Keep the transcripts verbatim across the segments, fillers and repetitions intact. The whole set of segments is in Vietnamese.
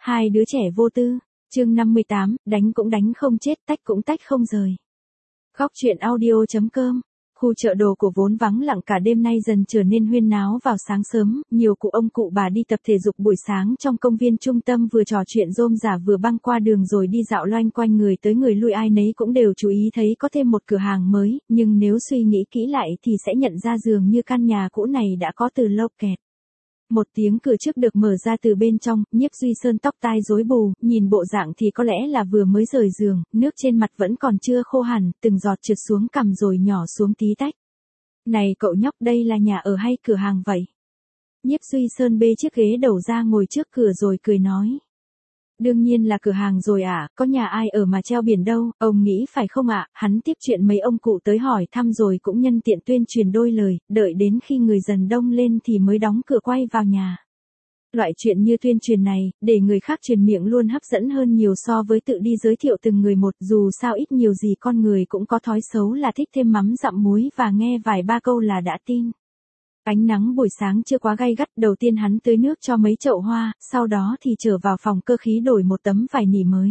Hai đứa trẻ vô tư, chương năm mươi tám, đánh cũng đánh không chết, tách cũng tách không rời. Góc truyện audio.com. Khu chợ đồ của vốn vắng lặng cả đêm nay dần trở nên huyên náo vào sáng sớm, nhiều cụ ông cụ bà đi tập thể dục buổi sáng trong công viên trung tâm vừa trò chuyện rôm rả vừa băng qua đường rồi đi dạo loanh quanh, người tới người lui ai nấy cũng đều chú ý thấy có thêm một cửa hàng mới, nhưng nếu suy nghĩ kỹ lại thì sẽ nhận ra dường như căn nhà cũ này đã có từ lâu kẹt. Một tiếng cửa trước được mở ra từ bên trong, Nhiếp Duy Sơn tóc tai rối bù, nhìn bộ dạng thì có lẽ là vừa mới rời giường, nước trên mặt vẫn còn chưa khô hẳn, từng giọt trượt xuống cằm rồi nhỏ xuống tí tách. Này cậu nhóc, đây là nhà ở hay cửa hàng vậy? Nhiếp Duy Sơn bê chiếc ghế đầu ra ngồi trước cửa rồi cười nói. Đương nhiên là cửa hàng rồi ạ, à, có nhà ai ở mà treo biển đâu, ông nghĩ phải không ạ? À? Hắn tiếp chuyện mấy ông cụ tới hỏi thăm rồi cũng nhân tiện tuyên truyền đôi lời, đợi đến khi người dần đông lên thì mới đóng cửa quay vào nhà. Loại chuyện như tuyên truyền này, để người khác truyền miệng luôn hấp dẫn hơn nhiều so với tự đi giới thiệu từng người một, dù sao ít nhiều gì con người cũng có thói xấu là thích thêm mắm dặm muối và nghe vài ba câu là đã tin. Ánh nắng buổi sáng chưa quá gay gắt, đầu tiên hắn tưới nước cho mấy chậu hoa, sau đó thì trở vào phòng cơ khí đổi một tấm vải nỉ mới.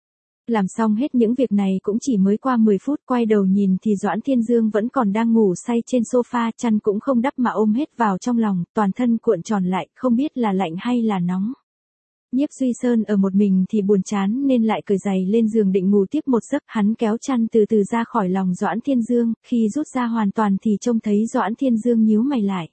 Làm xong hết những việc này cũng chỉ mới qua mười phút, quay đầu nhìn thì Doãn Thiên Dương vẫn còn đang ngủ say trên sofa, chăn cũng không đắp mà ôm hết vào trong lòng, toàn thân cuộn tròn lại, không biết là lạnh hay là nóng. Nhiếp Duy Sơn ở một mình thì buồn chán nên lại cởi giày lên giường định ngủ tiếp một giấc, hắn kéo chăn từ từ ra khỏi lòng Doãn Thiên Dương, khi rút ra hoàn toàn thì trông thấy Doãn Thiên Dương nhíu mày lại.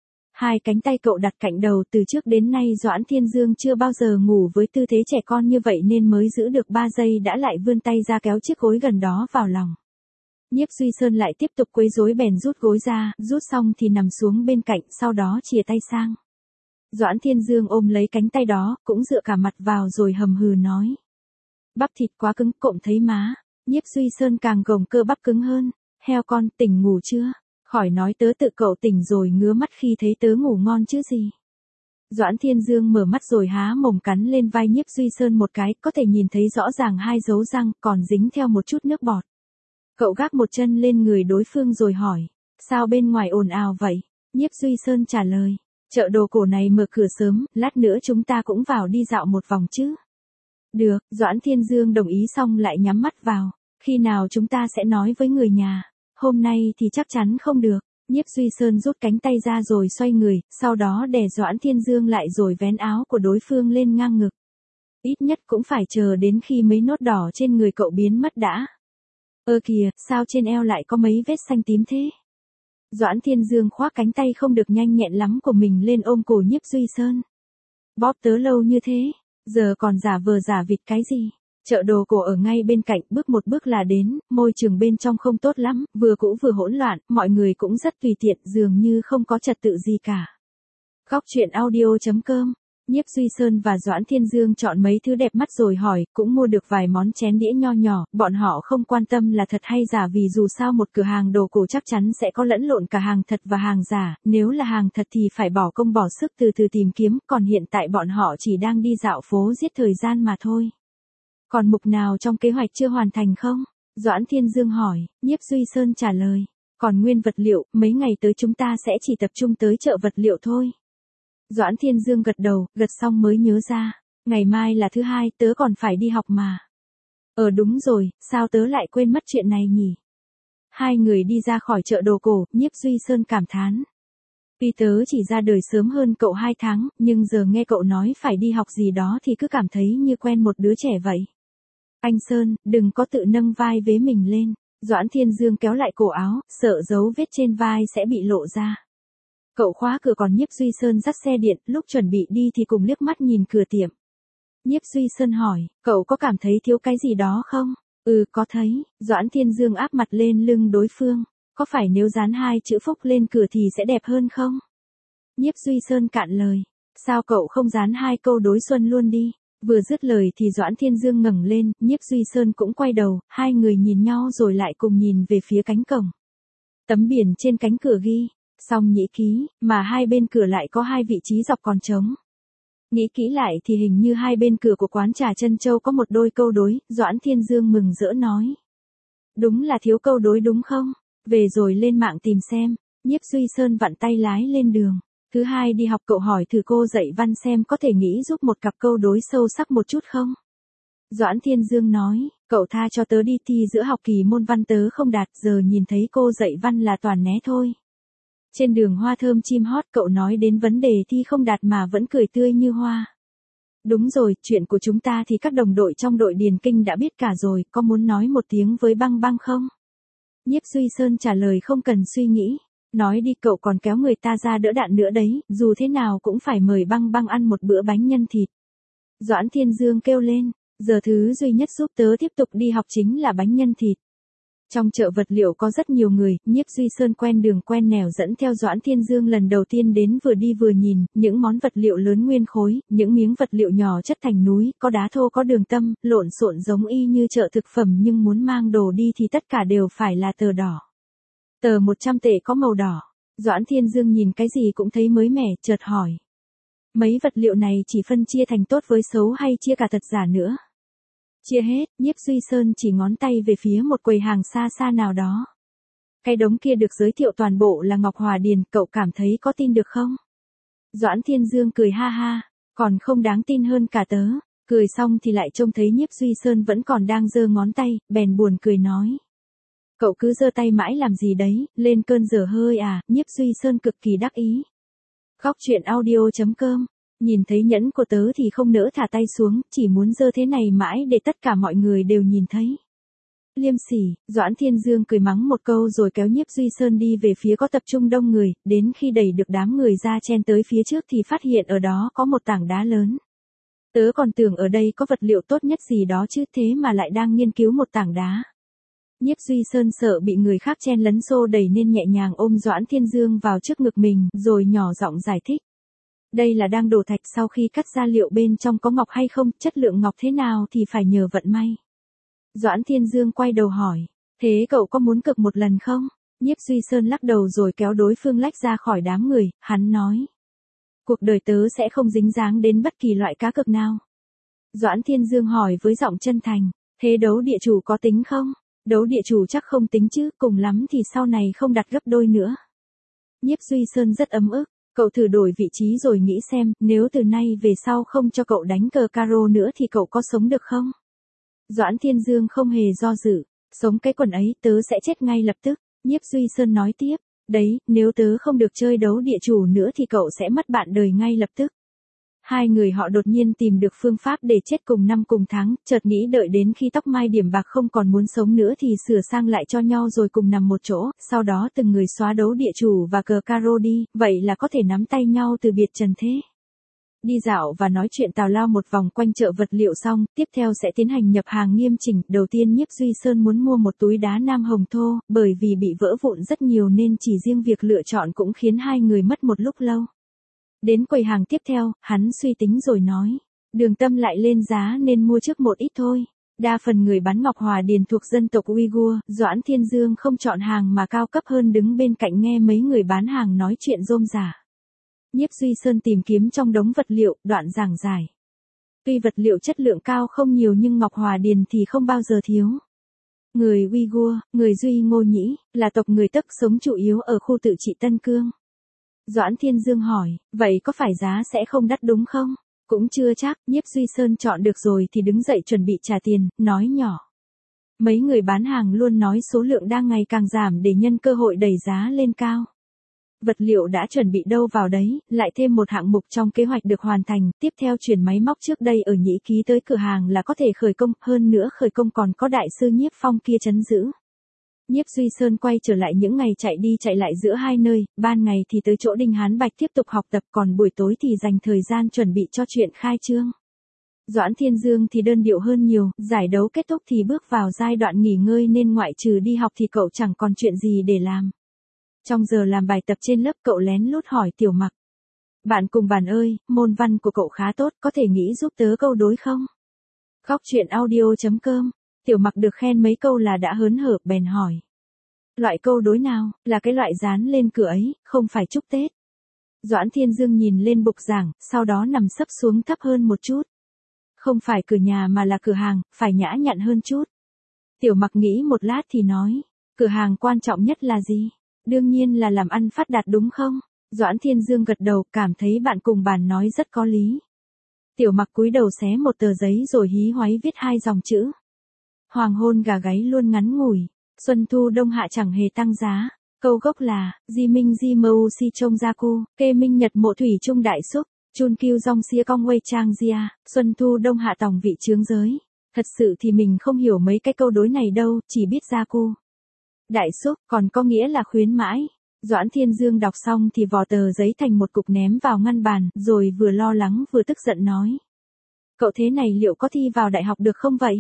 Hai cánh tay cậu đặt cạnh đầu, từ trước đến nay Doãn Thiên Dương chưa bao giờ ngủ với tư thế trẻ con như vậy nên mới giữ được ba giây đã lại vươn tay ra kéo chiếc gối gần đó vào lòng. Nhiếp Duy Sơn lại tiếp tục quấy rối bèn rút gối ra, rút xong thì nằm xuống bên cạnh, sau đó chìa tay sang. Doãn Thiên Dương ôm lấy cánh tay đó, cũng dựa cả mặt vào rồi hầm hừ nói. Bắp thịt quá cứng, cộm thấy má. Nhiếp Duy Sơn càng gồng cơ bắp cứng hơn. Heo con, tỉnh ngủ chưa? Khỏi nói tớ tự cậu tỉnh rồi ngứa mắt khi thấy tớ ngủ ngon chứ gì. Doãn Thiên Dương mở mắt rồi há mồm cắn lên vai Nhiếp Duy Sơn một cái, có thể nhìn thấy rõ ràng hai dấu răng còn dính theo một chút nước bọt. Cậu gác một chân lên người đối phương rồi hỏi. Sao bên ngoài ồn ào vậy? Nhiếp Duy Sơn trả lời. Chợ đồ cổ này mở cửa sớm, lát nữa chúng ta cũng vào đi dạo một vòng chứ. Được, Doãn Thiên Dương đồng ý xong lại nhắm mắt vào. Khi nào chúng ta sẽ nói với người nhà? Hôm nay thì chắc chắn không được. Nhiếp Duy Sơn rút cánh tay ra rồi xoay người, sau đó đè Doãn Thiên Dương lại rồi vén áo của đối phương lên ngang ngực. Ít nhất cũng phải chờ đến khi mấy nốt đỏ trên người cậu biến mất đã. Ơ kìa, sao trên eo lại có mấy vết xanh tím thế? Doãn Thiên Dương khoác cánh tay không được nhanh nhẹn lắm của mình lên ôm cổ Nhiếp Duy Sơn. Bóp tớ lâu như thế, giờ còn giả vờ giả vịt cái gì? Chợ đồ cổ ở ngay bên cạnh, bước một bước là đến, môi trường bên trong không tốt lắm, vừa cũ vừa hỗn loạn, mọi người cũng rất tùy tiện, dường như không có trật tự gì cả. Góc truyện audio.com. Nhiếp Duy Sơn và Doãn Thiên Dương chọn mấy thứ đẹp mắt rồi hỏi, cũng mua được vài món chén đĩa nho nhỏ, bọn họ không quan tâm là thật hay giả vì dù sao một cửa hàng đồ cổ chắc chắn sẽ có lẫn lộn cả hàng thật và hàng giả, nếu là hàng thật thì phải bỏ công bỏ sức từ từ tìm kiếm, còn hiện tại bọn họ chỉ đang đi dạo phố giết thời gian mà thôi. Còn mục nào trong kế hoạch chưa hoàn thành không? Doãn Thiên Dương hỏi, Nhiếp Duy Sơn trả lời, còn nguyên vật liệu, mấy ngày tới chúng ta sẽ chỉ tập trung tới chợ vật liệu thôi. Doãn Thiên Dương gật đầu, gật xong mới nhớ ra, ngày mai là thứ hai, tớ còn phải đi học mà. Ờ đúng rồi, sao tớ lại quên mất chuyện này nhỉ? Hai người đi ra khỏi chợ đồ cổ, Nhiếp Duy Sơn cảm thán. Vì tớ chỉ ra đời sớm hơn cậu hai tháng, nhưng giờ nghe cậu nói phải đi học gì đó thì cứ cảm thấy như quen một đứa trẻ vậy. Anh Sơn, đừng có tự nâng vai vế mình lên. Doãn Thiên Dương kéo lại cổ áo, sợ dấu vết trên vai sẽ bị lộ ra. Cậu khóa cửa còn Nhiếp Duy Sơn dắt xe điện, lúc chuẩn bị đi thì cùng liếc mắt nhìn cửa tiệm. Nhiếp Duy Sơn hỏi, cậu có cảm thấy thiếu cái gì đó không? Ừ, có thấy. Doãn Thiên Dương áp mặt lên lưng đối phương. Có phải nếu dán hai chữ Phúc lên cửa thì sẽ đẹp hơn không? Nhiếp Duy Sơn cạn lời. Sao cậu không dán hai câu đối xuân luôn đi? Vừa dứt lời thì Doãn Thiên Dương ngẩng lên, Nhiếp Duy Sơn cũng quay đầu, hai người nhìn nhau rồi lại cùng nhìn về phía cánh cổng. Tấm biển trên cánh cửa ghi, Song Nhĩ Ký, mà hai bên cửa lại có hai vị trí dọc còn trống. Nghĩ kỹ lại thì hình như hai bên cửa của quán trà Trân Châu có một đôi câu đối, Doãn Thiên Dương mừng rỡ nói. Đúng là thiếu câu đối đúng không? Về rồi lên mạng tìm xem. Nhiếp Duy Sơn vặn tay lái lên đường. Thứ hai đi học cậu hỏi thử cô dạy văn xem có thể nghĩ giúp một cặp câu đối sâu sắc một chút không? Doãn Thiên Dương nói, cậu tha cho tớ đi, thi giữa học kỳ môn văn tớ không đạt, giờ nhìn thấy cô dạy văn là toàn né thôi. Trên đường hoa thơm chim hót cậu nói đến vấn đề thi không đạt mà vẫn cười tươi như hoa. Đúng rồi, chuyện của chúng ta thì các đồng đội trong đội điền kinh đã biết cả rồi, có muốn nói một tiếng với Băng Băng không? Nhiếp Duy Sơn trả lời không cần suy nghĩ. Nói đi, cậu còn kéo người ta ra đỡ đạn nữa đấy, dù thế nào cũng phải mời Băng Băng ăn một bữa bánh nhân thịt. Doãn Thiên Dương kêu lên, giờ thứ duy nhất giúp tớ tiếp tục đi học chính là bánh nhân thịt. Trong chợ vật liệu có rất nhiều người, Nhiếp Duy Sơn quen đường quen nẻo dẫn theo Doãn Thiên Dương lần đầu tiên đến, vừa đi vừa nhìn, những món vật liệu lớn nguyên khối, những miếng vật liệu nhỏ chất thành núi, có đá thô có đường tâm, lộn xộn giống y như chợ thực phẩm, nhưng muốn mang đồ đi thì tất cả đều phải là tờ đỏ. Tờ một trăm tệ có màu đỏ. Doãn Thiên Dương nhìn cái gì cũng thấy mới mẻ, chợt hỏi. Mấy vật liệu này chỉ phân chia thành tốt với xấu hay chia cả thật giả nữa? Chia hết. Nhiếp Duy Sơn chỉ ngón tay về phía một quầy hàng xa xa nào đó. Cái đống kia được giới thiệu toàn bộ là Ngọc Hòa Điền, cậu cảm thấy có tin được không? Doãn Thiên Dương cười ha ha, còn không đáng tin hơn cả tớ. Cười xong thì lại trông thấy Nhiếp Duy Sơn vẫn còn đang giơ ngón tay, bèn buồn cười nói. Cậu cứ giơ tay mãi làm gì đấy, lên cơn dở hơi à? Nhiếp Duy Sơn cực kỳ đắc ý. Góc truyện audio chấm com. Nhìn thấy nhẫn của tớ thì không nỡ thả tay xuống, chỉ muốn giơ thế này mãi để tất cả mọi người đều nhìn thấy. Liêm sỉ. Doãn Thiên Dương cười mắng một câu rồi kéo Nhiếp Duy Sơn đi về phía có tập trung đông người, đến khi đẩy được đám người ra chen tới phía trước thì phát hiện ở đó có một tảng đá lớn. Tớ còn tưởng ở đây có vật liệu tốt nhất gì đó chứ, thế mà lại đang nghiên cứu một tảng đá. Nhiếp Duy Sơn sợ bị người khác chen lấn xô đẩy nên nhẹ nhàng ôm Doãn Thiên Dương vào trước ngực mình, rồi nhỏ giọng giải thích. Đây là đang đổ thạch, sau khi cắt ra liệu bên trong có ngọc hay không, chất lượng ngọc thế nào thì phải nhờ vận may. Doãn Thiên Dương quay đầu hỏi, thế cậu có muốn cực một lần không? Nhiếp Duy Sơn lắc đầu rồi kéo đối phương lách ra khỏi đám người, hắn nói. Cuộc đời tớ sẽ không dính dáng đến bất kỳ loại cá cược nào. Doãn Thiên Dương hỏi với giọng chân thành, thế đấu địa chủ có tính không? Đấu địa chủ chắc không tính chứ, cùng lắm thì sau này không đặt gấp đôi nữa. Nhiếp Duy Sơn rất ấm ức, cậu thử đổi vị trí rồi nghĩ xem, nếu từ nay về sau không cho cậu đánh cờ caro nữa thì cậu có sống được không? Doãn Thiên Dương không hề do dự, sống cái quần ấy tớ sẽ chết ngay lập tức. Nhiếp Duy Sơn nói tiếp, đấy, nếu tớ không được chơi đấu địa chủ nữa thì cậu sẽ mất bạn đời ngay lập tức. Hai người họ đột nhiên tìm được phương pháp để chết cùng năm cùng tháng, chợt nghĩ đợi đến khi tóc mai điểm bạc không còn muốn sống nữa thì sửa sang lại cho nhau rồi cùng nằm một chỗ, sau đó từng người xóa đấu địa chủ và cờ caro đi, vậy là có thể nắm tay nhau từ biệt trần thế. Đi dạo và nói chuyện tào lao một vòng quanh chợ vật liệu xong, tiếp theo sẽ tiến hành nhập hàng nghiêm chỉnh. Đầu tiên Nhiếp Duy Sơn muốn mua một túi đá nam hồng thô, bởi vì bị vỡ vụn rất nhiều nên chỉ riêng việc lựa chọn cũng khiến hai người mất một lúc lâu. Đến quầy hàng tiếp theo, hắn suy tính rồi nói, Đường Tâm lại lên giá nên mua trước một ít thôi. Đa phần người bán Ngọc Hòa Điền thuộc dân tộc Uighur, Doãn Thiên Dương không chọn hàng mà cao cấp hơn đứng bên cạnh nghe mấy người bán hàng nói chuyện rôm rả. Nhiếp Duy Sơn tìm kiếm trong đống vật liệu, đoạn giảng giải. Tuy vật liệu chất lượng cao không nhiều nhưng Ngọc Hòa Điền thì không bao giờ thiếu. Người Uighur, người Duy Ngô Nhĩ, là tộc người Tức sống chủ yếu ở khu tự trị Tân Cương. Doãn Thiên Dương hỏi, vậy có phải giá sẽ không đắt đúng không? Cũng chưa chắc. Nhiếp Duy Sơn chọn được rồi thì đứng dậy chuẩn bị trả tiền, nói nhỏ. Mấy người bán hàng luôn nói số lượng đang ngày càng giảm để nhân cơ hội đẩy giá lên cao. Vật liệu đã chuẩn bị đâu vào đấy, lại thêm một hạng mục trong kế hoạch được hoàn thành, tiếp theo chuyển máy móc trước đây ở Nhĩ Ký tới cửa hàng là có thể khởi công, hơn nữa khởi công còn có đại sư Nhiếp Phong kia trấn giữ. Nhiếp Duy Sơn quay trở lại những ngày chạy đi chạy lại giữa hai nơi, ban ngày thì tới chỗ Đinh Hán Bạch tiếp tục học tập, còn buổi tối thì dành thời gian chuẩn bị cho chuyện khai trương. Doãn Thiên Dương thì đơn điệu hơn nhiều, giải đấu kết thúc thì bước vào giai đoạn nghỉ ngơi nên ngoại trừ đi học thì cậu chẳng còn chuyện gì để làm. Trong giờ làm bài tập trên lớp cậu lén lút hỏi Tiểu Mặc. Bạn cùng bàn ơi, môn văn của cậu khá tốt, có thể nghĩ giúp tớ câu đối không? Góc truyện audio chấm com. Tiểu Mặc được khen mấy câu là đã hớn hở, bèn hỏi. Loại câu đối nào, là cái loại dán lên cửa ấy, không phải chúc Tết. Doãn Thiên Dương nhìn lên bục giảng, sau đó nằm sấp xuống thấp hơn một chút. Không phải cửa nhà mà là cửa hàng, phải nhã nhặn hơn chút. Tiểu Mặc nghĩ một lát thì nói, cửa hàng quan trọng nhất là gì? Đương nhiên là làm ăn phát đạt đúng không? Doãn Thiên Dương gật đầu, cảm thấy bạn cùng bàn nói rất có lý. Tiểu Mặc cúi đầu xé một tờ giấy rồi hí hoáy viết hai dòng chữ. Hoàng hôn gà gáy luôn ngắn ngủi, xuân thu đông hạ chẳng hề tăng giá. Câu gốc là, Di Minh Di Mâu Si Trông Gia Cu, Kê Minh Nhật Mộ Thủy Trung Đại Xúc, Chun Kiêu Dong Xia Cong Quay Trang Gia, Xuân Thu Đông Hạ Tòng Vị Chướng Giới. Thật sự thì mình không hiểu mấy cái câu đối này đâu, chỉ biết Gia Cu. Đại Xúc, còn có nghĩa là khuyến mãi. Doãn Thiên Dương đọc xong thì vò tờ giấy thành một cục ném vào ngăn bàn, rồi vừa lo lắng vừa tức giận nói. Cậu thế này liệu có thi vào đại học được không vậy?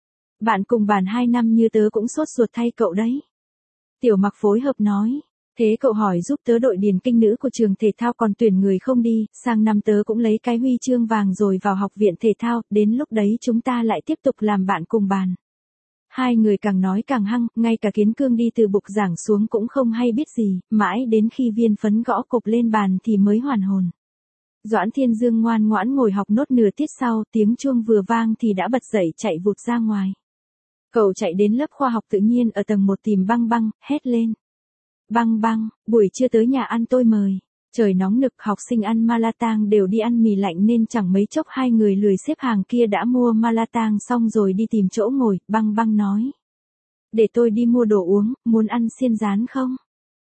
Bạn cùng bàn hai năm như tớ cũng sốt ruột thay cậu đấy. Tiểu Mặc phối hợp nói, thế cậu hỏi giúp tớ đội điền kinh nữ của trường thể thao còn tuyển người không đi, sang năm tớ cũng lấy cái huy chương vàng rồi vào học viện thể thao, đến lúc đấy chúng ta lại tiếp tục làm bạn cùng bàn. Hai người càng nói càng hăng, ngay cả Kiến Cương đi từ bục giảng xuống cũng không hay biết gì, mãi đến khi viên phấn gõ cộp lên bàn thì mới hoàn hồn. Doãn Thiên Dương ngoan ngoãn ngồi học nốt nửa tiết sau, tiếng chuông vừa vang thì đã bật dậy chạy vụt ra ngoài. Cậu chạy đến lớp khoa học tự nhiên ở tầng một tìm Băng Băng, hét lên. Băng Băng, buổi trưa tới nhà ăn tôi mời. Trời nóng nực, học sinh ăn Malatang đều đi ăn mì lạnh nên chẳng mấy chốc hai người lười xếp hàng kia đã mua Malatang xong rồi đi tìm chỗ ngồi. Băng Băng nói. Để tôi đi mua đồ uống, muốn ăn xiên rán không?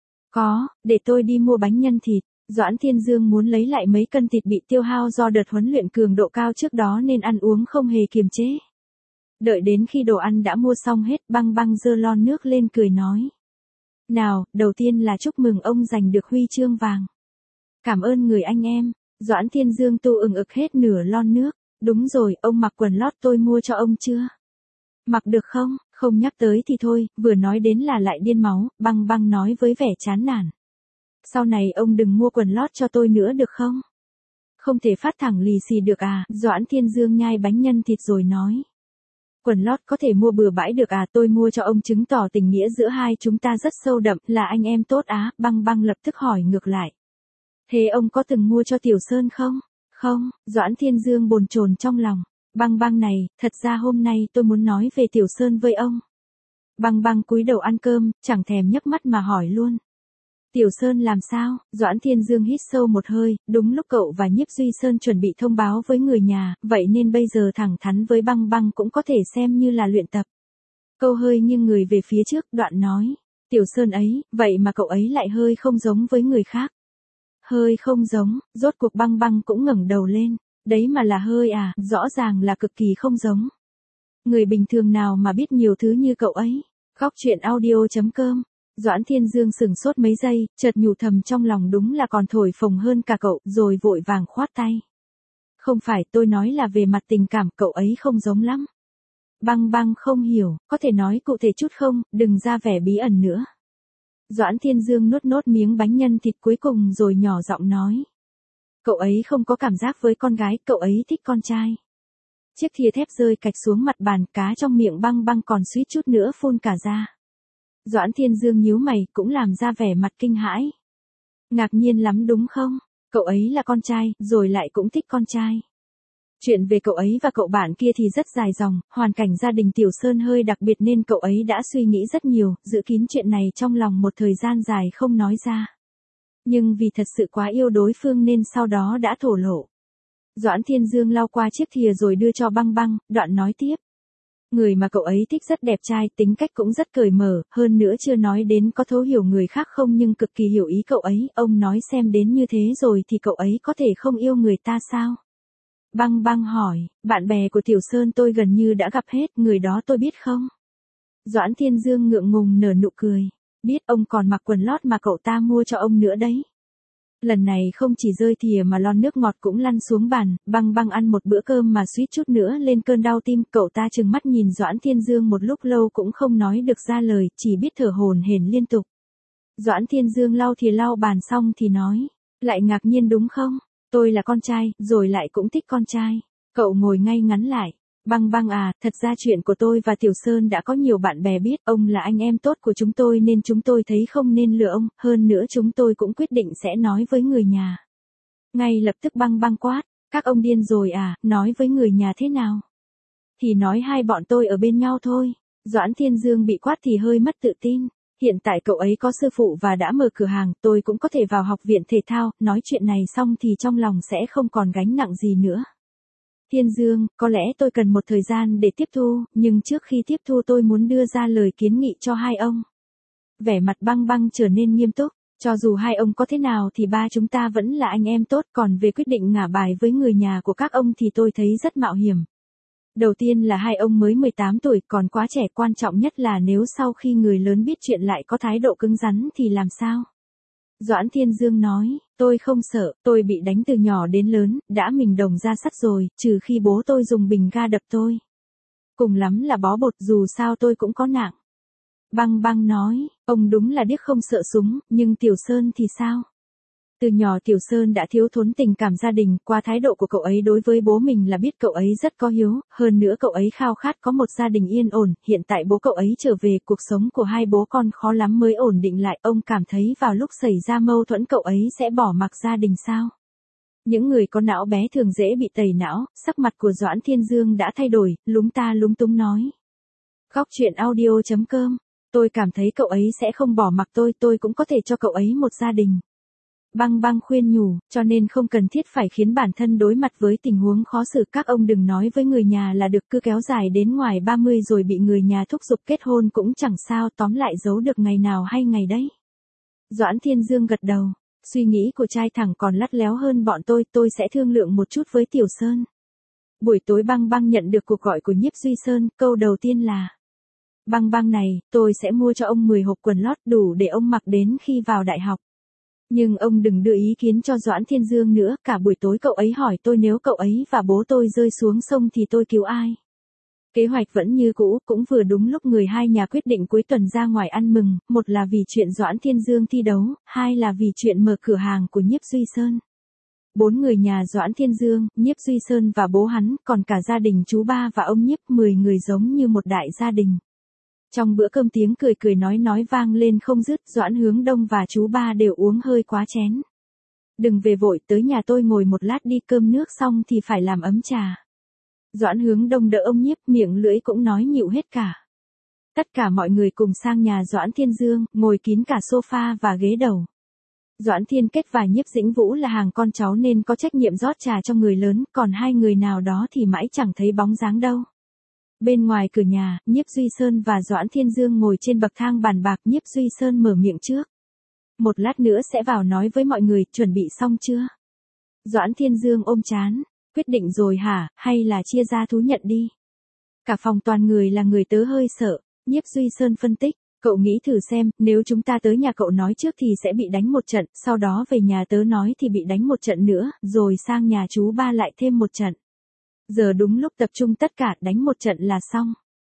Có, để tôi đi mua bánh nhân thịt. Doãn Thiên Dương muốn lấy lại mấy cân thịt bị tiêu hao do đợt huấn luyện cường độ cao trước đó nên ăn uống không hề kiềm chế. Đợi đến khi đồ ăn đã mua xong hết, Băng Băng giơ lon nước lên cười nói. Nào, đầu tiên là chúc mừng ông giành được huy chương vàng. Cảm ơn người anh em. Doãn Thiên Dương tu ừng ực hết nửa lon nước. Đúng rồi, ông mặc quần lót tôi mua cho ông chưa? Mặc được không? Không nhắc tới thì thôi, vừa nói đến là lại điên máu, Băng Băng nói với vẻ chán nản. Sau này ông đừng mua quần lót cho tôi nữa được không? Không thể phát thẳng lì xì được à? Doãn Thiên Dương nhai bánh nhân thịt rồi nói. Quần lót có thể mua bừa bãi được à, tôi mua cho ông chứng tỏ tình nghĩa giữa hai chúng ta rất sâu đậm, là anh em tốt á. Băng Băng lập tức hỏi ngược lại. Thế ông có từng mua cho Tiểu Sơn không? Không, Doãn Thiên Dương bồn chồn trong lòng. Băng Băng này, thật ra hôm nay tôi muốn nói về Tiểu Sơn với ông. Băng Băng cúi đầu ăn cơm, chẳng thèm nhấc mắt mà hỏi luôn. Tiểu Sơn làm sao? Doãn Thiên Dương hít sâu một hơi, đúng lúc cậu và Nhiếp Duy Sơn chuẩn bị thông báo với người nhà, vậy nên bây giờ thẳng thắn với Băng Băng cũng có thể xem như là luyện tập. Câu hơi nghiêng người về phía trước, đoạn nói. Tiểu Sơn ấy, vậy mà cậu ấy lại hơi không giống với người khác. Hơi không giống, rốt cuộc Băng Băng cũng ngẩng đầu lên. Đấy mà là hơi à, rõ ràng là cực kỳ không giống. Người bình thường nào mà biết nhiều thứ như cậu ấy. Góc truyện audio chấm com. Doãn Thiên Dương sừng sốt mấy giây, chợt nhủ thầm trong lòng đúng là còn thổi phồng hơn cả cậu, rồi vội vàng khoát tay. Không phải, tôi nói là về mặt tình cảm, cậu ấy không giống lắm. Băng Băng không hiểu, có thể nói cụ thể chút không, đừng ra vẻ bí ẩn nữa. Doãn Thiên Dương nuốt nốt miếng bánh nhân thịt cuối cùng rồi nhỏ giọng nói. Cậu ấy không có cảm giác với con gái, cậu ấy thích con trai. Chiếc thìa thép rơi cạch xuống mặt bàn, cá trong miệng Băng Băng còn suýt chút nữa phun cả ra. Doãn Thiên Dương nhíu mày, cũng làm ra vẻ mặt kinh hãi. Ngạc nhiên lắm đúng không? Cậu ấy là con trai, rồi lại cũng thích con trai. Chuyện về cậu ấy và cậu bạn kia thì rất dài dòng, hoàn cảnh gia đình Tiểu Sơn hơi đặc biệt nên cậu ấy đã suy nghĩ rất nhiều, giữ kín chuyện này trong lòng một thời gian dài không nói ra. Nhưng vì thật sự quá yêu đối phương nên sau đó đã thổ lộ. Doãn Thiên Dương lau qua chiếc thìa rồi đưa cho Băng Băng, đoạn nói tiếp. Người mà cậu ấy thích rất đẹp trai, tính cách cũng rất cởi mở, hơn nữa chưa nói đến có thấu hiểu người khác không nhưng cực kỳ hiểu ý cậu ấy, ông nói xem đến như thế rồi thì cậu ấy có thể không yêu người ta sao? Băng Băng hỏi, bạn bè của Tiểu Sơn tôi gần như đã gặp hết, người đó tôi biết không? Doãn Thiên Dương ngượng ngùng nở nụ cười, biết ông còn mặc quần lót mà cậu ta mua cho ông nữa đấy. Lần này không chỉ rơi thìa mà lon nước ngọt cũng lăn xuống bàn, Băng Băng ăn một bữa cơm mà suýt chút nữa lên cơn đau tim, cậu ta trừng mắt nhìn Doãn Thiên Dương một lúc lâu cũng không nói được ra lời, chỉ biết thở hổn hển liên tục. Doãn Thiên Dương lau thìa lau bàn xong thì nói, lại ngạc nhiên đúng không? Tôi là con trai, rồi lại cũng thích con trai. Cậu ngồi ngay ngắn lại. Băng Băng à, thật ra chuyện của tôi và Tiểu Sơn đã có nhiều bạn bè biết, ông là anh em tốt của chúng tôi nên chúng tôi thấy không nên lừa ông, hơn nữa chúng tôi cũng quyết định sẽ nói với người nhà. Ngay lập tức Băng Băng quát, các ông điên rồi à, nói với người nhà thế nào? Thì nói hai bọn tôi ở bên nhau thôi. Doãn Thiên Dương bị quát thì hơi mất tự tin. Hiện tại cậu ấy có sư phụ và đã mở cửa hàng, tôi cũng có thể vào học viện thể thao, nói chuyện này xong thì trong lòng sẽ không còn gánh nặng gì nữa. Thiên Dương, có lẽ tôi cần một thời gian để tiếp thu, nhưng trước khi tiếp thu tôi muốn đưa ra lời kiến nghị cho hai ông. Vẻ mặt Băng Băng trở nên nghiêm túc, cho dù hai ông có thế nào thì ba chúng ta vẫn là anh em tốt, còn về quyết định ngả bài với người nhà của các ông thì tôi thấy rất mạo hiểm. Đầu tiên là hai ông mới mười tám tuổi còn quá trẻ, quan trọng nhất là nếu sau khi người lớn biết chuyện lại có thái độ cứng rắn thì làm sao? Doãn Thiên Dương nói, tôi không sợ, tôi bị đánh từ nhỏ đến lớn, đã mình đồng ra sắt rồi, trừ khi bố tôi dùng bình ga đập tôi. Cùng lắm là bó bột, dù sao tôi cũng có nặng. Băng Băng nói, ông đúng là điếc không sợ súng, nhưng Tiểu Sơn thì sao? Từ nhỏ Tiểu Sơn đã thiếu thốn tình cảm gia đình, qua thái độ của cậu ấy đối với bố mình là biết cậu ấy rất có hiếu, hơn nữa cậu ấy khao khát có một gia đình yên ổn, hiện tại bố cậu ấy trở về, cuộc sống của hai bố con khó lắm mới ổn định lại, ông cảm thấy vào lúc xảy ra mâu thuẫn cậu ấy sẽ bỏ mặc gia đình sao? Những người có não bé thường dễ bị tẩy não, sắc mặt của Doãn Thiên Dương đã thay đổi, lúng ta lúng túng nói. Góc truyện audio chấm com, tôi cảm thấy cậu ấy sẽ không bỏ mặc tôi, tôi cũng có thể cho cậu ấy một gia đình. Băng Băng khuyên nhủ, cho nên không cần thiết phải khiến bản thân đối mặt với tình huống khó xử, các ông đừng nói với người nhà là được, cứ kéo dài đến ngoài ba mươi rồi bị người nhà thúc giục kết hôn cũng chẳng sao, tóm lại giấu được ngày nào hay ngày đấy. Doãn Thiên Dương gật đầu, suy nghĩ của trai thẳng còn lắt léo hơn bọn tôi, tôi sẽ thương lượng một chút với Tiểu Sơn. Buổi tối Băng Băng nhận được cuộc gọi của Nhiếp Duy Sơn, câu đầu tiên là: Băng Băng này, tôi sẽ mua cho ông mười hộp quần lót đủ để ông mặc đến khi vào đại học. Nhưng ông đừng đưa ý kiến cho Doãn Thiên Dương nữa, cả buổi tối cậu ấy hỏi tôi nếu cậu ấy và bố tôi rơi xuống sông thì tôi cứu ai. Kế hoạch vẫn như cũ, cũng vừa đúng lúc người hai nhà quyết định cuối tuần ra ngoài ăn mừng, một là vì chuyện Doãn Thiên Dương thi đấu, hai là vì chuyện mở cửa hàng của Nhiếp Duy Sơn. Bốn người nhà Doãn Thiên Dương, Nhiếp Duy Sơn và bố hắn, còn cả gia đình chú ba và ông Nhiếp, mười người giống như một đại gia đình. Trong bữa cơm tiếng cười cười nói nói vang lên không dứt, Doãn Hướng Đông và chú ba đều uống hơi quá chén. Đừng về vội, tới nhà tôi ngồi một lát đi, cơm nước xong thì phải làm ấm trà. Doãn Hướng Đông đỡ ông Nhiếp, miệng lưỡi cũng nói nhịu hết cả. Tất cả mọi người cùng sang nhà Doãn Thiên Dương, ngồi kín cả sofa và ghế đầu. Doãn Thiên Kết và Nhiếp Dĩnh Vũ là hàng con cháu nên có trách nhiệm rót trà cho người lớn, còn hai người nào đó thì mãi chẳng thấy bóng dáng đâu. Bên ngoài cửa nhà, Nhiếp Duy Sơn và Doãn Thiên Dương ngồi trên bậc thang bàn bạc, Nhiếp Duy Sơn mở miệng trước. Một lát nữa sẽ vào nói với mọi người, chuẩn bị xong chưa? Doãn Thiên Dương ôm chán, quyết định rồi hả, hay là chia ra thú nhận đi? Cả phòng toàn người là người tớ hơi sợ, Nhiếp Duy Sơn phân tích, cậu nghĩ thử xem, nếu chúng ta tới nhà cậu nói trước thì sẽ bị đánh một trận, sau đó về nhà tớ nói thì bị đánh một trận nữa, rồi sang nhà chú ba lại thêm một trận. Giờ đúng lúc tập trung tất cả, đánh một trận là xong.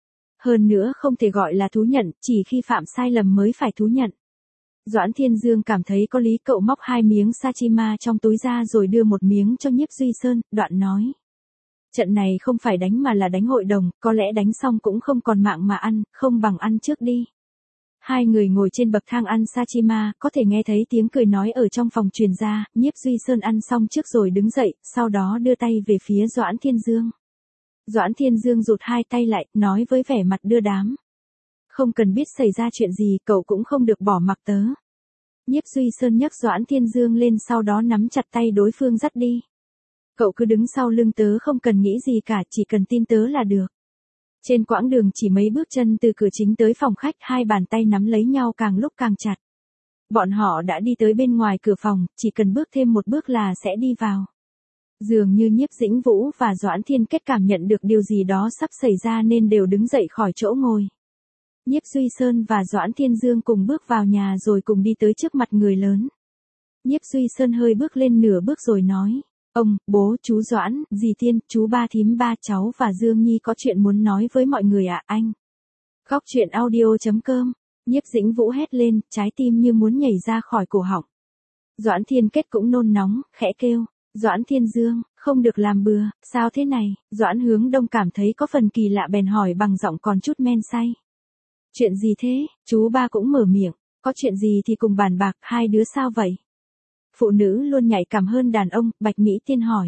Hơn nữa không thể gọi là thú nhận, chỉ khi phạm sai lầm mới phải thú nhận. Doãn Thiên Dương cảm thấy có lý, cậu móc hai miếng sashima trong túi ra rồi đưa một miếng cho Nhiếp Duy Sơn, đoạn nói. Trận này không phải đánh mà là đánh hội đồng, có lẽ đánh xong cũng không còn mạng mà ăn, không bằng ăn trước đi. Hai người ngồi trên bậc thang ăn sashima, có thể nghe thấy tiếng cười nói ở trong phòng truyền ra, Nhiếp Duy Sơn ăn xong trước rồi đứng dậy, sau đó đưa tay về phía Doãn Thiên Dương. Doãn Thiên Dương rụt hai tay lại, nói với vẻ mặt đưa đám. Không cần biết xảy ra chuyện gì, cậu cũng không được bỏ mặc tớ. Nhiếp Duy Sơn nhấc Doãn Thiên Dương lên, sau đó nắm chặt tay đối phương dắt đi. Cậu cứ đứng sau lưng tớ, không cần nghĩ gì cả, chỉ cần tin tớ là được. Trên quãng đường chỉ mấy bước chân từ cửa chính tới phòng khách, hai bàn tay nắm lấy nhau càng lúc càng chặt. Bọn họ đã đi tới bên ngoài cửa phòng, chỉ cần bước thêm một bước là sẽ đi vào. Dường như Nhiếp Dĩnh Vũ và Doãn Thiên Kết cảm nhận được điều gì đó sắp xảy ra nên đều đứng dậy khỏi chỗ ngồi. Nhiếp Duy Sơn và Doãn Thiên Dương cùng bước vào nhà rồi cùng đi tới trước mặt người lớn. Nhiếp Duy Sơn hơi bước lên nửa bước rồi nói. Ông, bố, chú Doãn, dì Thiên, chú ba thím, ba cháu và Dương Nhi có chuyện muốn nói với mọi người ạ, anh. Góc truyện audio chấm com, Nhiếp Dĩnh Vũ hét lên, trái tim như muốn nhảy ra khỏi cổ họng. Doãn Thiên Kết cũng nôn nóng, khẽ kêu. Doãn Thiên Dương, không được làm bừa, sao thế này? Doãn Hướng Đông cảm thấy có phần kỳ lạ bèn hỏi bằng giọng còn chút men say. Chuyện gì thế? Chú ba cũng mở miệng, có chuyện gì thì cùng bàn bạc, hai đứa sao vậy? Phụ nữ luôn nhạy cảm hơn đàn ông, Bạch Mỹ Tiên hỏi.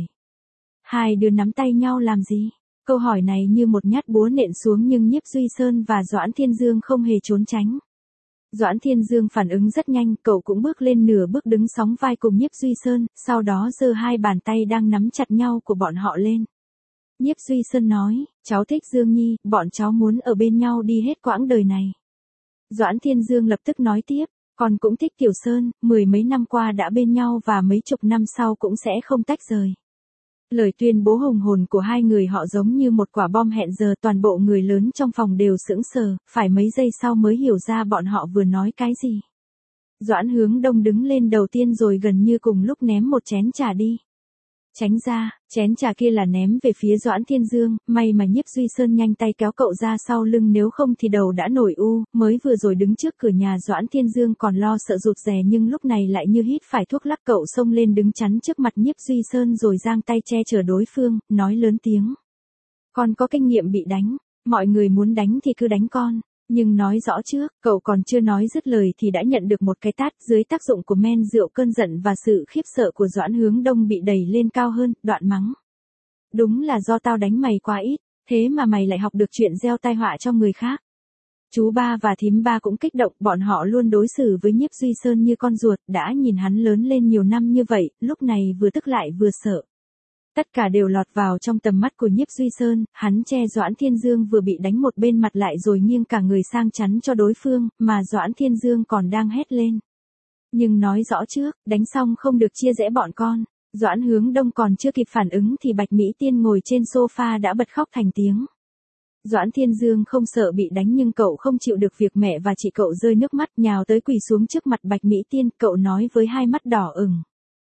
Hai đứa nắm tay nhau làm gì? Câu hỏi này như một nhát búa nện xuống nhưng Nhiếp Duy Sơn và Doãn Thiên Dương không hề trốn tránh. Doãn Thiên Dương phản ứng rất nhanh, cậu cũng bước lên nửa bước đứng sóng vai cùng Nhiếp Duy Sơn, sau đó giơ hai bàn tay đang nắm chặt nhau của bọn họ lên. Nhiếp Duy Sơn nói, cháu thích Dương Nhi, bọn cháu muốn ở bên nhau đi hết quãng đời này. Doãn Thiên Dương lập tức nói tiếp, con cũng thích Tiểu Sơn, mười mấy năm qua đã bên nhau và mấy chục năm sau cũng sẽ không tách rời. Lời tuyên bố hùng hồn của hai người họ giống như một quả bom hẹn giờ, toàn bộ người lớn trong phòng đều sững sờ, phải mấy giây sau mới hiểu ra bọn họ vừa nói cái gì. Doãn Hướng Đông đứng lên đầu tiên rồi gần như cùng lúc ném một chén trà đi. Tránh ra, chén trà kia là ném về phía Doãn Thiên Dương, may mà Nhiếp Duy Sơn nhanh tay kéo cậu ra sau lưng, nếu không thì đầu đã nổi u, mới vừa rồi đứng trước cửa nhà Doãn Thiên Dương còn lo sợ rụt rè nhưng lúc này lại như hít phải thuốc lắc, cậu xông lên đứng chắn trước mặt Nhiếp Duy Sơn rồi giang tay che chở đối phương, nói lớn tiếng. Con có kinh nghiệm bị đánh, mọi người muốn đánh thì cứ đánh con. Nhưng nói rõ trước, cậu còn chưa nói dứt lời thì đã nhận được một cái tát, dưới tác dụng của men rượu cơn giận và sự khiếp sợ của Doãn Hướng Đông bị đẩy lên cao hơn, đoạn mắng. Đúng là do tao đánh mày quá ít, thế mà mày lại học được chuyện gieo tai họa cho người khác. Chú ba và thím ba cũng kích động, bọn họ luôn đối xử với Nhiếp Duy Sơn như con ruột, đã nhìn hắn lớn lên nhiều năm như vậy, lúc này vừa tức lại vừa sợ. Tất cả đều lọt vào trong tầm mắt của Nhiếp Duy Sơn, hắn che Doãn Thiên Dương vừa bị đánh một bên mặt lại rồi nghiêng cả người sang chắn cho đối phương, mà Doãn Thiên Dương còn đang hét lên. Nhưng nói rõ trước, đánh xong không được chia rẽ bọn con. Doãn Hướng Đông còn chưa kịp phản ứng thì Bạch Mỹ Tiên ngồi trên sofa đã bật khóc thành tiếng. Doãn Thiên Dương không sợ bị đánh nhưng cậu không chịu được việc mẹ và chị cậu rơi nước mắt, nhào tới quỳ xuống trước mặt Bạch Mỹ Tiên, cậu nói với hai mắt đỏ ửng.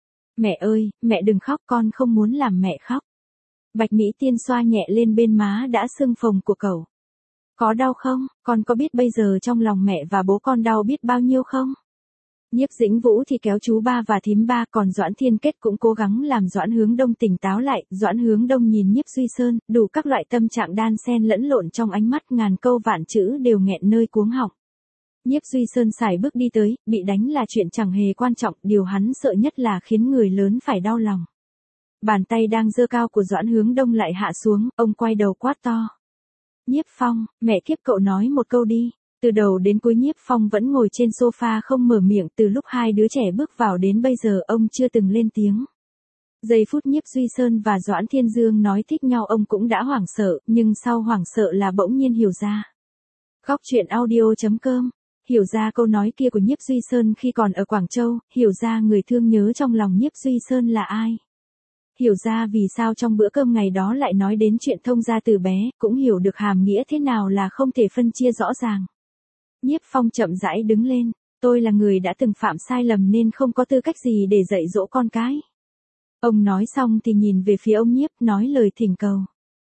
Mẹ ơi, mẹ đừng khóc, con không muốn làm mẹ khóc. Bạch Mỹ Tiên xoa nhẹ lên bên má đã sưng phồng của cậu. Có đau không, con có biết bây giờ trong lòng mẹ và bố con đau biết bao nhiêu không? Nhiếp Dĩnh Vũ thì kéo chú ba và thím ba, còn Doãn Thiên Kết cũng cố gắng làm Doãn Hướng Đông tỉnh táo lại. Doãn Hướng Đông nhìn Nhiếp Duy Sơn, đủ các loại tâm trạng đan xen lẫn lộn trong ánh mắt, ngàn câu vạn chữ đều nghẹn nơi cuống họng. Nhiếp Duy Sơn sải bước đi tới, bị đánh là chuyện chẳng hề quan trọng, điều hắn sợ nhất là khiến người lớn phải đau lòng. Bàn tay đang giơ cao của Doãn Hướng Đông lại hạ xuống, ông quay đầu quát to. Nhiếp Phong, mẹ kiếp cậu nói một câu đi. Từ đầu đến cuối Nhiếp Phong vẫn ngồi trên sofa không mở miệng, từ lúc hai đứa trẻ bước vào đến bây giờ ông chưa từng lên tiếng. Giây phút Nhiếp Duy Sơn và Doãn Thiên Dương nói thích nhau ông cũng đã hoảng sợ, nhưng sau hoảng sợ là bỗng nhiên hiểu ra. Khóc chuyện audio chấm com. Hiểu ra câu nói kia của Nhiếp Duy Sơn khi còn ở Quảng Châu, hiểu ra người thương nhớ trong lòng Nhiếp Duy Sơn là ai. Hiểu ra vì sao trong bữa cơm ngày đó lại nói đến chuyện thông gia từ bé, cũng hiểu được hàm nghĩa thế nào là không thể phân chia rõ ràng. Nhiếp Phong chậm rãi đứng lên, tôi là người đã từng phạm sai lầm nên không có tư cách gì để dạy dỗ con cái. Ông nói xong thì nhìn về phía ông Nhiếp, nói lời thỉnh cầu.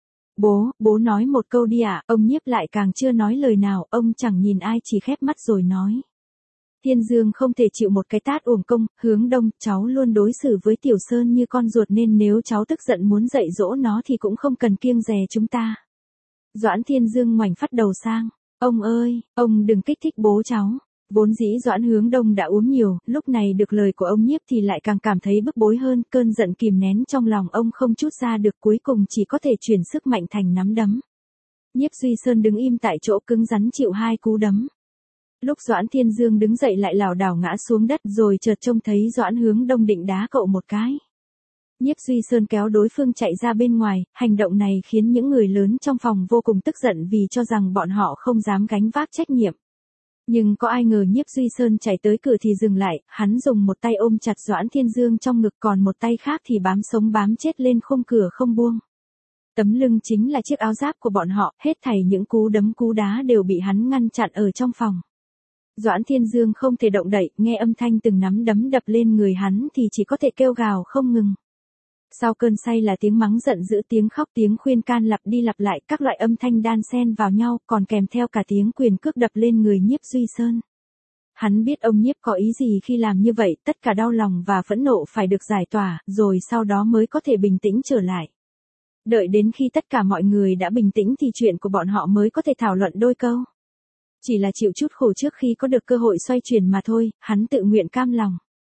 Bố, bố nói một câu đi ạ, à? Ông Nhiếp lại càng chưa nói lời nào, ông chẳng nhìn ai chỉ khép mắt rồi nói. Thiên Dương không thể chịu một cái tát uổng công, Hướng Đông, cháu luôn đối xử với Tiểu Sơn như con ruột nên nếu cháu tức giận muốn dạy dỗ nó thì cũng không cần kiêng dè chúng ta. Doãn Thiên Dương ngoảnh phát đầu sang, ông ơi, ông đừng kích thích bố cháu. Vốn dĩ Doãn Hướng Đông đã uống nhiều, lúc này được lời của ông Nhiếp thì lại càng cảm thấy bức bối hơn, cơn giận kìm nén trong lòng ông không trút ra được, cuối cùng chỉ có thể chuyển sức mạnh thành nắm đấm. Nhiếp Duy Sơn đứng im tại chỗ cứng rắn chịu hai cú đấm. Lúc Doãn Thiên Dương đứng dậy lại lảo đảo ngã xuống đất rồi chợt trông thấy Doãn Hướng Đông định đá cậu một cái. Nhiếp Duy Sơn kéo đối phương chạy ra bên ngoài, hành động này khiến những người lớn trong phòng vô cùng tức giận vì cho rằng bọn họ không dám gánh vác trách nhiệm. Nhưng có ai ngờ Nhiếp Duy Sơn chạy tới cửa thì dừng lại, hắn dùng một tay ôm chặt Doãn Thiên Dương trong ngực còn một tay khác thì bám sống bám chết lên khung cửa không buông. Tấm lưng chính là chiếc áo giáp của bọn họ, hết thảy những cú đấm cú đá đều bị hắn ngăn chặn ở trong phòng. Doãn Thiên Dương không thể động đậy, nghe âm thanh từng nắm đấm đập lên người hắn thì chỉ có thể kêu gào không ngừng. Sau cơn say là tiếng mắng giận dữ, tiếng khóc, tiếng khuyên can lặp đi lặp lại, các loại âm thanh đan xen vào nhau, còn kèm theo cả tiếng quyền cước đập lên người Nhiếp Duy Sơn. Hắn biết ông Nhiếp có ý gì khi làm như vậy, tất cả đau lòng và phẫn nộ phải được giải tỏa, rồi sau đó mới có thể bình tĩnh trở lại. Đợi đến khi tất cả mọi người đã bình tĩnh thì chuyện của bọn họ mới có thể thảo luận đôi câu. Chỉ là chịu chút khổ trước khi có được cơ hội xoay chuyển mà thôi, hắn tự nguyện cam lòng.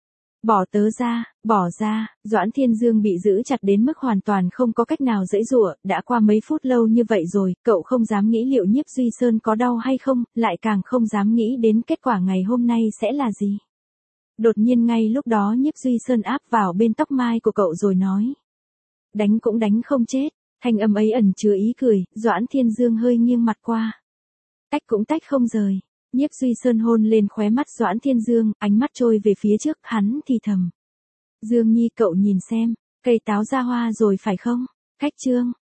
Bỏ tớ ra, bỏ ra, Doãn Thiên Dương bị giữ chặt đến mức hoàn toàn không có cách nào giãy giụa, đã qua mấy phút lâu như vậy rồi, cậu không dám nghĩ liệu Nhiếp Duy Sơn có đau hay không, lại càng không dám nghĩ đến kết quả ngày hôm nay sẽ là gì. Đột nhiên ngay lúc đó Nhiếp Duy Sơn áp vào bên tóc mai của cậu rồi nói. Đánh cũng đánh không chết, thanh âm ấy ẩn chứa ý cười, Doãn Thiên Dương hơi nghiêng mặt qua. Tách cũng tách không rời. Nhiếp Duy Sơn hôn lên khóe mắt Doãn Thiên Dương, ánh mắt trôi về phía trước, hắn thì thầm. Dương Nhi cậu nhìn xem, cây táo ra hoa rồi phải không? Khách trương,